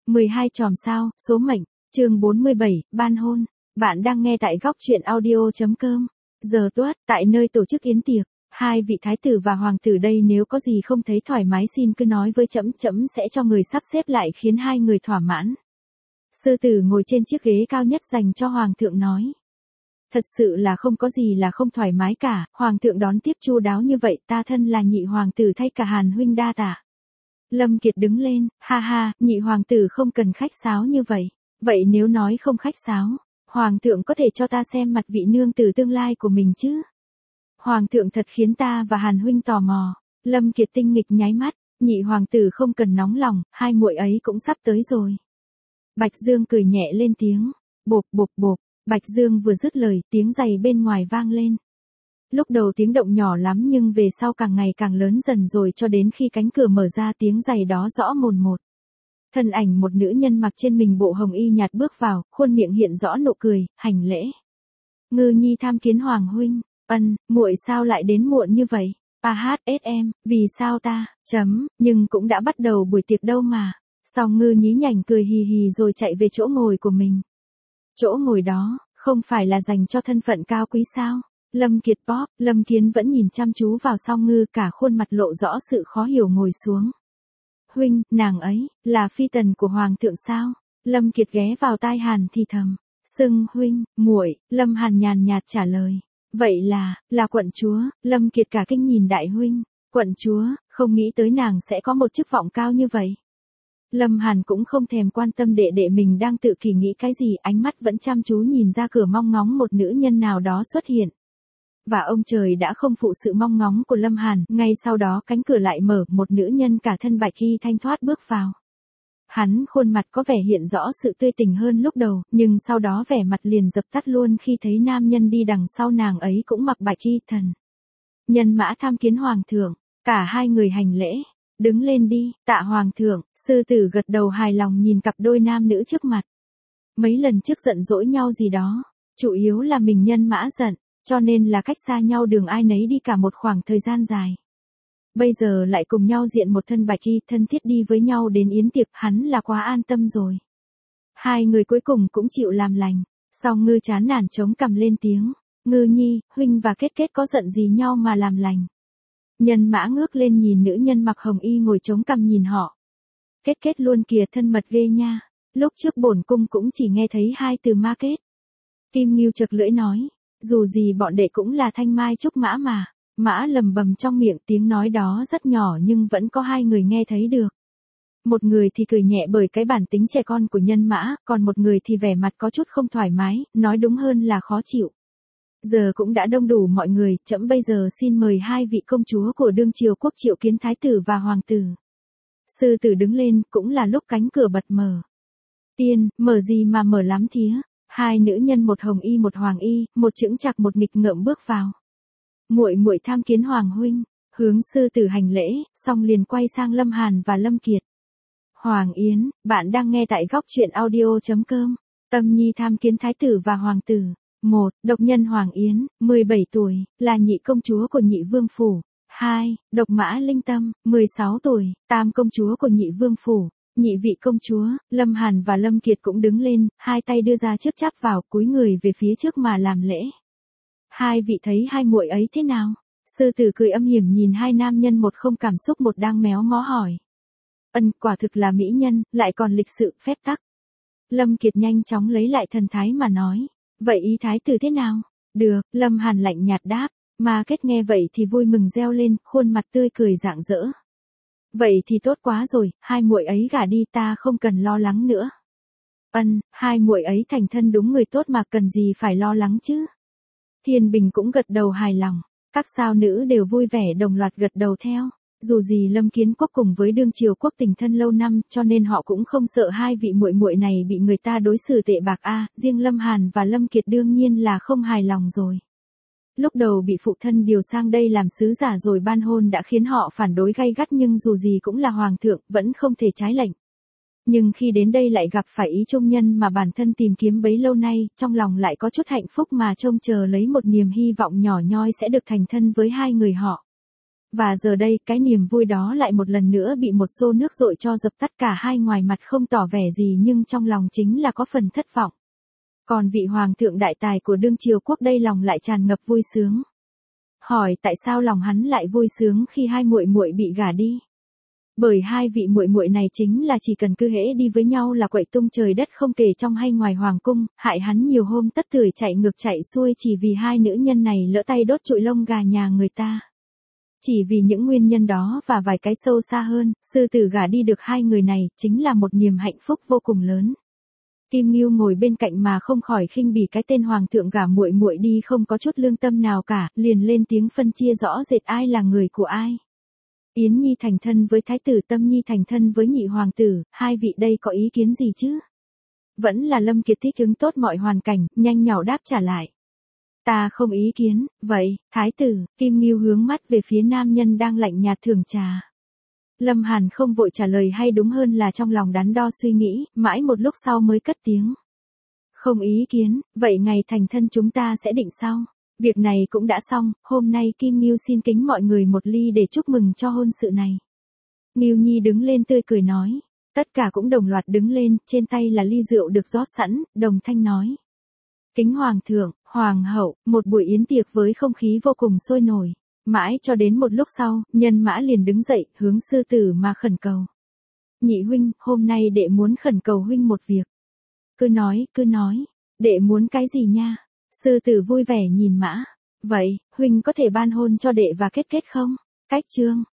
12 chòm sao, số mệnh, chương 47, ban hôn. Bạn đang nghe tại góc truyện audio.com. Giờ tuất, tại nơi tổ chức yến tiệc, hai vị thái tử và hoàng tử đây nếu có gì không thấy thoải mái xin cứ nói với trẫm, trẫm sẽ cho người sắp xếp lại khiến hai người thỏa mãn. Sư tử ngồi trên chiếc ghế cao nhất dành cho hoàng thượng nói. Thật sự là không có gì là không thoải mái cả, hoàng thượng đón tiếp chu đáo như vậy, ta thân là nhị hoàng tử thay cả Hàn huynh đa tạ. Lâm Kiệt đứng lên, ha ha, nhị hoàng tử không cần khách sáo như vậy. Vậy nếu nói không khách sáo, hoàng thượng có thể cho ta xem mặt vị nương tử tương lai của mình chứ? Hoàng thượng thật khiến ta và Hàn huynh tò mò. Lâm Kiệt tinh nghịch nháy mắt, nhị hoàng tử không cần nóng lòng, hai muội ấy cũng sắp tới rồi. Bạch Dương cười nhẹ lên tiếng, bộp bộp bộp. Bạch Dương vừa dứt lời, tiếng giày bên ngoài vang lên. Lúc đầu tiếng động nhỏ lắm nhưng về sau càng ngày càng lớn dần rồi cho đến khi cánh cửa mở ra tiếng giày đó rõ mồn một. Thân ảnh một nữ nhân mặc trên mình bộ hồng y nhạt bước vào, khuôn miệng hiện rõ nụ cười, hành lễ. Ngư nhi tham kiến hoàng huynh. Ân, muội sao lại đến muộn như vậy? AHSM, vì sao ta? Nhưng cũng đã bắt đầu buổi tiệc đâu mà. Sau Ngư nhí nhảnh cười hì hì rồi chạy về chỗ ngồi của mình. Chỗ ngồi đó, không phải là dành cho thân phận cao quý sao? Lâm Kiệt bóp, Lâm Kiến vẫn nhìn chăm chú vào Song Ngư, cả khuôn mặt lộ rõ sự khó hiểu ngồi xuống. Huynh, nàng ấy, là phi tần của hoàng thượng sao? Lâm Kiệt ghé vào tai Hàn thì thầm. Xưng huynh, muội, Lâm Hàn nhàn nhạt trả lời. Vậy là quận chúa. Lâm Kiệt cả kinh nhìn đại huynh. Quận chúa, không nghĩ tới nàng sẽ có một chức vọng cao như vậy. Lâm Hàn cũng không thèm quan tâm đệ đệ mình đang tự kỷ nghĩ cái gì, ánh mắt vẫn chăm chú nhìn ra cửa mong ngóng một nữ nhân nào đó xuất hiện. Và ông trời đã không phụ sự mong ngóng của Lâm Hàn, ngay sau đó cánh cửa lại mở, một nữ nhân cả thân bạch y thanh thoát bước vào. Hắn khuôn mặt có vẻ hiện rõ sự tươi tỉnh hơn lúc đầu, nhưng sau đó vẻ mặt liền dập tắt luôn khi thấy nam nhân đi đằng sau nàng ấy cũng mặc bạch y thần. Nhân mã tham kiến hoàng thượng, cả hai người hành lễ. Đứng lên đi, tạ hoàng thượng. Sư tử gật đầu hài lòng nhìn cặp đôi nam nữ trước mặt. Mấy lần trước giận dỗi nhau gì đó, chủ yếu là mình nhân mã giận, cho nên là cách xa nhau đường ai nấy đi cả một khoảng thời gian dài. Bây giờ lại cùng nhau diện một thân bạch y thân thiết đi với nhau đến yến tiệc, hắn là quá an tâm rồi. Hai người cuối cùng cũng chịu làm lành. Song Ngư chán nản chống cằm lên tiếng. Ngư nhi, huynh và Kết Kết có giận gì nhau mà làm lành? Nhân mã ngước lên nhìn nữ nhân mặc hồng y ngồi chống cằm nhìn họ. Kết Kết luôn kìa, thân mật ghê nha. Lúc trước bổn cung cũng chỉ nghe thấy hai từ ma kết. Kim Ngưu chật lưỡi nói. Dù gì bọn đệ cũng là thanh mai trúc mã mà. Mã lầm bầm trong miệng, tiếng nói đó rất nhỏ nhưng vẫn có hai người nghe thấy được. Một người thì cười nhẹ bởi cái bản tính trẻ con của nhân mã, còn một người thì vẻ mặt có chút không thoải mái, nói đúng hơn là khó chịu. Giờ cũng đã đông đủ mọi người, trẫm bây giờ xin mời hai vị công chúa của đương triều quốc triệu kiến thái tử và hoàng tử. Sư tử đứng lên, cũng là lúc cánh cửa bật mở. Tiên, mở gì mà mở lắm thía. Hai nữ nhân, một hồng y một hoàng y, một chững chạc một nghịch ngợm bước vào. Muội muội tham kiến hoàng huynh. Hướng sư tử hành lễ, xong liền quay sang Lâm Hàn và Lâm Kiệt. Hoàng Yến, bạn đang nghe tại góc truyện audio.com. Tâm nhi tham kiến thái tử và hoàng tử. 1. Độc nhân Hoàng Yến, 17 tuổi, là nhị công chúa của nhị vương phủ. 2. Độc mã Linh Tâm, 16 tuổi, tam công chúa của nhị vương phủ. Nhị vị công chúa, Lâm Hàn và Lâm Kiệt cũng đứng lên, hai tay đưa ra trước chắp vào, cúi người về phía trước mà làm lễ. Hai vị thấy hai muội ấy thế nào? Sư tử cười âm hiểm nhìn hai nam nhân, một không cảm xúc một đang méo mó hỏi. Ân, quả thực là mỹ nhân, lại còn lịch sự, phép tắc. Lâm Kiệt nhanh chóng lấy lại thần thái mà nói. Vậy ý thái tử thế nào? Được, Lâm Hàn lạnh nhạt đáp. Ma Kết nghe vậy thì vui mừng reo lên, khuôn mặt tươi cười rạng rỡ. Vậy thì tốt quá rồi, hai muội ấy gả đi, ta không cần lo lắng nữa. Ân, hai muội ấy thành thân đúng người tốt mà, cần gì phải lo lắng chứ? Thiên Bình cũng gật đầu hài lòng. Các sao nữ đều vui vẻ đồng loạt gật đầu theo. Dù gì Lâm Kiến Quốc cùng với đương triều quốc tình thân lâu năm, cho nên họ cũng không sợ hai vị muội muội này bị người ta đối xử tệ bạc riêng Lâm Hàn và Lâm Kiệt đương nhiên là không hài lòng rồi. Lúc đầu bị phụ thân điều sang đây làm sứ giả rồi ban hôn đã khiến họ phản đối gay gắt, nhưng dù gì cũng là hoàng thượng, vẫn không thể trái lệnh. Nhưng khi đến đây lại gặp phải ý trung nhân mà bản thân tìm kiếm bấy lâu nay, trong lòng lại có chút hạnh phúc mà trông chờ lấy một niềm hy vọng nhỏ nhoi sẽ được thành thân với hai người họ. Và giờ đây, cái niềm vui đó lại một lần nữa bị một xô nước dội cho dập tắt, cả hai ngoài mặt không tỏ vẻ gì nhưng trong lòng chính là có phần thất vọng. Còn vị hoàng thượng đại tài của đương triều quốc đây lòng lại tràn ngập vui sướng. Hỏi tại sao lòng hắn lại vui sướng khi hai muội muội bị gả đi? Bởi hai vị muội muội này chính là chỉ cần cứ hễ đi với nhau là quậy tung trời đất không kể trong hay ngoài hoàng cung, hại hắn nhiều hôm tất tưởi chạy ngược chạy xuôi chỉ vì hai nữ nhân này lỡ tay đốt trụi lông gà nhà người ta. Chỉ vì những nguyên nhân đó và vài cái sâu xa hơn, sư tử gả đi được hai người này chính là một niềm hạnh phúc vô cùng lớn. Kim Ngưu ngồi bên cạnh mà không khỏi khinh bỉ cái tên hoàng thượng gả muội muội đi không có chút lương tâm nào cả, liền lên tiếng phân chia rõ rệt ai là người của ai. Yến Nhi thành thân với thái tử, Tâm Nhi thành thân với nhị hoàng tử, hai vị đây có ý kiến gì chứ? Vẫn là Lâm Kiệt thích ứng tốt mọi hoàn cảnh, nhanh nhảu đáp trả lại. Ta không ý kiến, vậy, thái tử, Kim Ngưu hướng mắt về phía nam nhân đang lạnh nhạt thưởng trà. Lâm Hàn không vội trả lời, hay đúng hơn là trong lòng đắn đo suy nghĩ, mãi một lúc sau mới cất tiếng. Không ý kiến, vậy ngày thành thân chúng ta sẽ định sau. Việc này cũng đã xong, hôm nay Kim Ngưu xin kính mọi người một ly để chúc mừng cho hôn sự này. Ngưu Nhi đứng lên tươi cười nói. Tất cả cũng đồng loạt đứng lên, trên tay là ly rượu được rót sẵn, đồng thanh nói. Kính hoàng thượng, hoàng hậu, một buổi yến tiệc với không khí vô cùng sôi nổi. Mãi cho đến một lúc sau, nhân mã liền đứng dậy, hướng sư tử mà khẩn cầu. Nhị huynh, hôm nay đệ muốn khẩn cầu huynh một việc. Cứ nói, đệ muốn cái gì nha? Sư tử vui vẻ nhìn mã. Vậy, huynh có thể ban hôn cho đệ và kết không? Cách chương.